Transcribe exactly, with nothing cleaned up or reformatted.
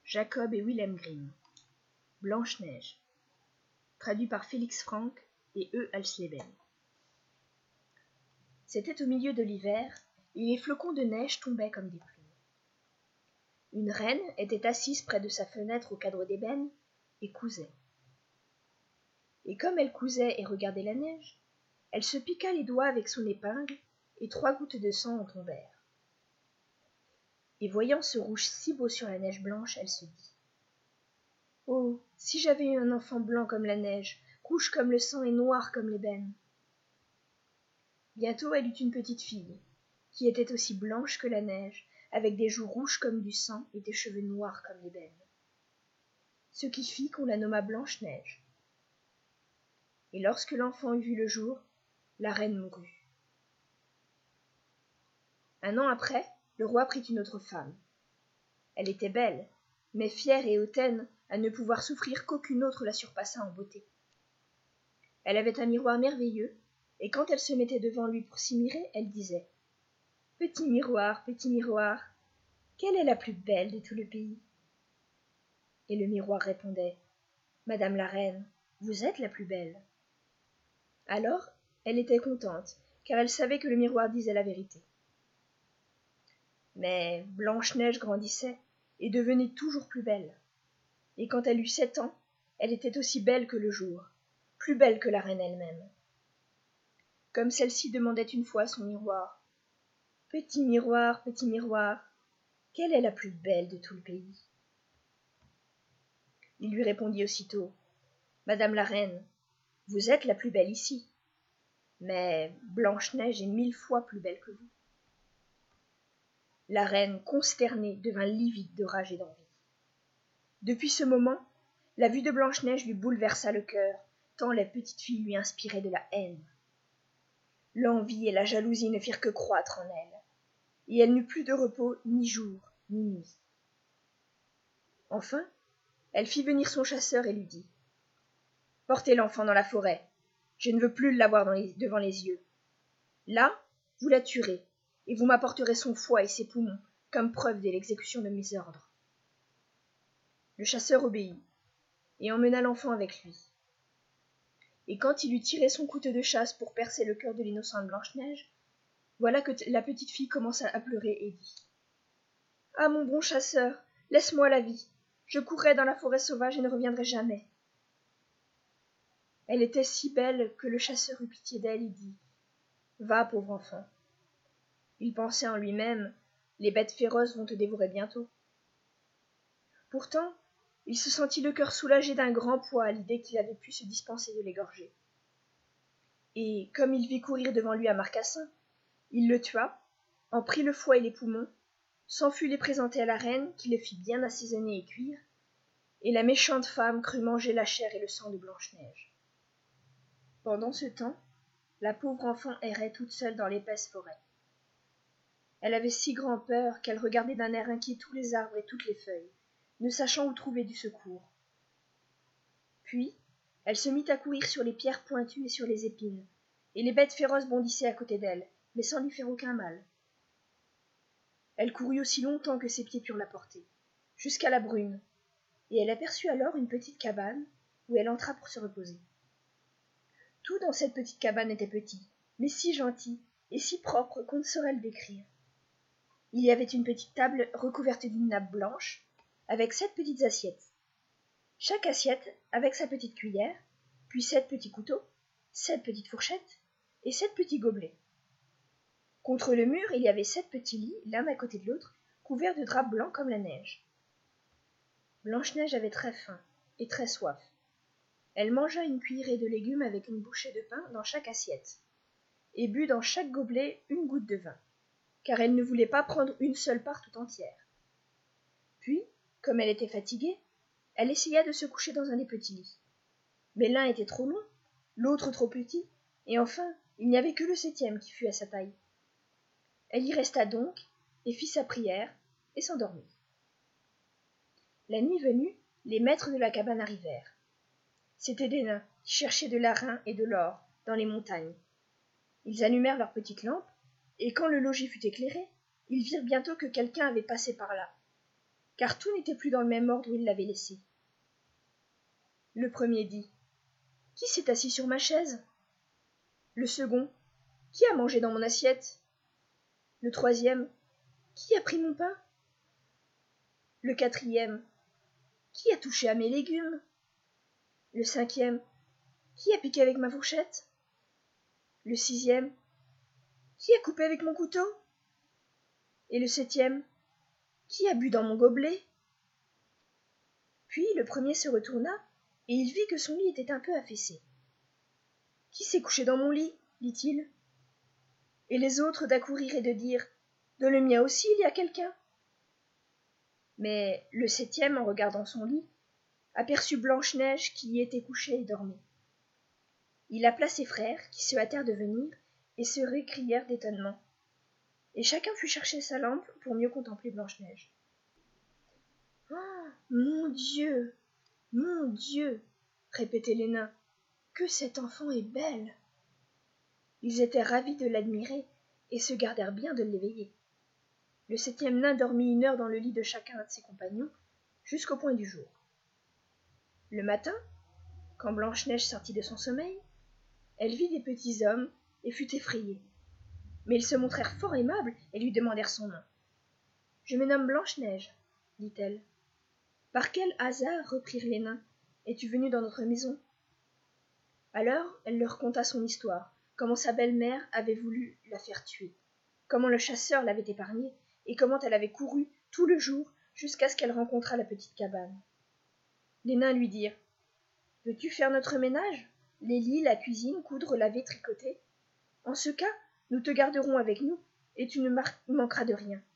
Jacob et Wilhelm Grimm. Blanche-Neige. Traduit par Félix Franck et E. Alsleben. C'était au milieu de l'hiver, et les flocons de neige tombaient comme des plumes. Une reine était assise près de sa fenêtre au cadre d'ébène et cousait. Et comme elle cousait et regardait la neige, elle se piqua les doigts avec son épingle, et trois gouttes de sang en tombèrent. Et voyant ce rouge si beau sur la neige blanche, elle se dit « Oh, si j'avais eu un enfant blanc comme la neige, rouge comme le sang et noir comme l'ébène !» Bientôt elle eut une petite fille, qui était aussi blanche que la neige, avec des joues rouges comme du sang et des cheveux noirs comme l'ébène. Ce qui fit qu'on la nomma Blanche-Neige. Et lorsque l'enfant eut vu le jour, la reine mourut. Un an après, le roi prit une autre femme. Elle était belle, mais fière et hautaine à ne pouvoir souffrir qu'aucune autre la surpassât en beauté. Elle avait un miroir merveilleux, et quand elle se mettait devant lui pour s'y mirer, elle disait « Petit miroir, petit miroir, quelle est la plus belle de tout le pays ?» Et le miroir répondait « Madame la reine, vous êtes la plus belle. » Alors, elle était contente, car elle savait que le miroir disait la vérité. Mais Blanche-Neige grandissait et devenait toujours plus belle. Et quand elle eut sept ans, elle était aussi belle que le jour, plus belle que la reine elle-même. Comme celle-ci demandait une fois à son miroir « Petit miroir, petit miroir, quelle est la plus belle de tout le pays ?» Il lui répondit aussitôt « Madame la reine, vous êtes la plus belle ici, mais Blanche-Neige est mille fois plus belle que vous. » La reine, consternée, devint livide de rage et d'envie. Depuis ce moment, la vue de Blanche-Neige lui bouleversa le cœur, tant la petite fille lui inspirait de la haine. L'envie et la jalousie ne firent que croître en elle, et elle n'eut plus de repos ni jour ni nuit. Enfin, elle fit venir son chasseur et lui dit « Portez l'enfant dans la forêt, je ne veux plus l'avoir dans les, devant les yeux. Là, vous la tuerez, et vous m'apporterez son foie et ses poumons comme preuve de l'exécution de mes ordres. » Le chasseur obéit, et emmena l'enfant avec lui. Et quand il eut tiré son couteau de chasse pour percer le cœur de l'innocente Blanche-Neige, voilà que la petite fille commença à pleurer et dit « Ah, mon bon chasseur, laisse-moi la vie. Je courrai dans la forêt sauvage et ne reviendrai jamais. » Elle était si belle que le chasseur eut pitié d'elle et dit « Va, pauvre enfant. » Il pensait en lui-même « Les bêtes féroces vont te dévorer bientôt. » Pourtant, il se sentit le cœur soulagé d'un grand poids à l'idée qu'il avait pu se dispenser de l'égorger. Et, comme il vit courir devant lui un marcassin, il le tua, en prit le foie et les poumons, s'enfuit les présenter à la reine, qui le fit bien assaisonner et cuire, et la méchante femme crut manger la chair et le sang de Blanche-Neige. Pendant ce temps, la pauvre enfant errait toute seule dans l'épaisse forêt. Elle avait si grand peur qu'elle regardait d'un air inquiet tous les arbres et toutes les feuilles, ne sachant où trouver du secours. Puis, elle se mit à courir sur les pierres pointues et sur les épines, et les bêtes féroces bondissaient à côté d'elle, mais sans lui faire aucun mal. Elle courut aussi longtemps que ses pieds purent la porter, jusqu'à la brune, et elle aperçut alors une petite cabane où elle entra pour se reposer. Tout dans cette petite cabane était petit, mais si gentil et si propre qu'on ne saurait le décrire. Il y avait une petite table recouverte d'une nappe blanche, avec sept petites assiettes. Chaque assiette avec sa petite cuillère, puis sept petits couteaux, sept petites fourchettes et sept petits gobelets. Contre le mur, il y avait sept petits lits, l'un à côté de l'autre, couverts de draps blancs comme la neige. Blanche-Neige avait très faim et très soif. Elle mangea une cuillerée de légumes avec une bouchée de pain dans chaque assiette, et but dans chaque gobelet une goutte de vin, car elle ne voulait pas prendre une seule part tout entière. Puis, comme elle était fatiguée, elle essaya de se coucher dans un des petits lits. Mais l'un était trop long, l'autre trop petit, et enfin, il n'y avait que le septième qui fût à sa taille. Elle y resta donc, et fit sa prière, et s'endormit. La nuit venue, les maîtres de la cabane arrivèrent. C'étaient des nains qui cherchaient de l'airain et de l'or dans les montagnes. Ils allumèrent leurs petites lampes, et quand le logis fut éclairé, ils virent bientôt que quelqu'un avait passé par là. car tout n'était plus dans le même ordre où il l'avait laissé. Le premier dit « Qui s'est assis sur ma chaise ?» Le second « Qui a mangé dans mon assiette ?» Le troisième « Qui a pris mon pain ?» Le quatrième « Qui a touché à mes légumes ?» Le cinquième « Qui a piqué avec ma fourchette ?» Le sixième « Qui a coupé avec mon couteau ?» Et le septième « Qui a bu dans mon gobelet ?» Puis le premier se retourna, et il vit que son lit était un peu affaissé. « Qui s'est couché dans mon lit ?» dit-il. Et les autres d'accourir et de dire « Dans le mien aussi il y a quelqu'un !» Mais le septième, en regardant son lit, aperçut Blanche-Neige qui y était couchée et dormait. Il appela ses frères, qui se hâtèrent de venir, et se récrièrent d'étonnement. Et chacun fut chercher sa lampe pour mieux contempler Blanche-Neige. « Oh, mon Dieu, mon Dieu !» répétaient les nains. « Que cette enfant est belle !» Ils étaient ravis de l'admirer et se gardèrent bien de l'éveiller. Le septième nain dormit une heure dans le lit de chacun de ses compagnons, jusqu'au point du jour. Le matin, quand Blanche-Neige sortit de son sommeil, elle vit des petits hommes et fut effrayée. Mais ils se montrèrent fort aimables et lui demandèrent son nom. « Je me nomme Blanche-Neige, » dit-elle. « Par quel hasard, reprirent les nains, es-tu venue dans notre maison ?» Alors elle leur conta son histoire, comment sa belle-mère avait voulu la faire tuer, comment le chasseur l'avait épargnée, et comment elle avait couru tout le jour jusqu'à ce qu'elle rencontrât la petite cabane. Les nains lui dirent « Veux-tu faire notre ménage, les lits, la cuisine, coudre, laver, tricoter ? En ce cas, nous te garderons avec nous, et tu ne manqueras de rien.